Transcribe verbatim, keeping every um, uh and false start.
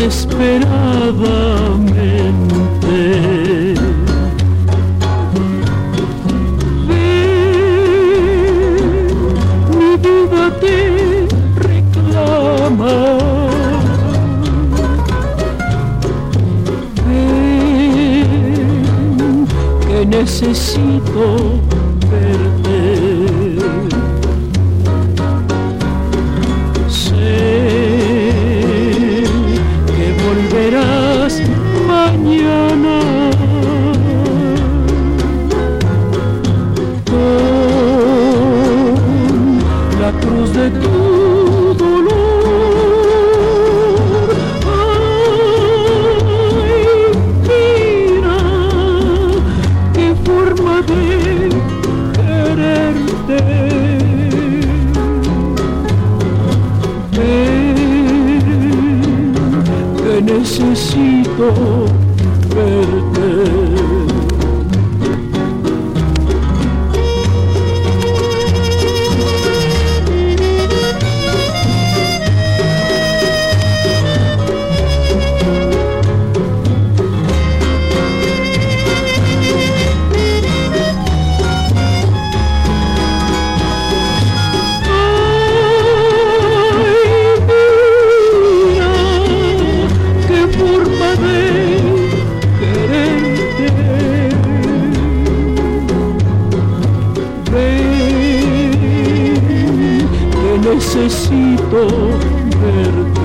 desesperadamente. Ven, mi vida te reclama. Ven, que necesito verte. Volverás mañana con la cruz de tu dolor. Ay, mira qué forma de quererte. Necesito verte. Necesito verte.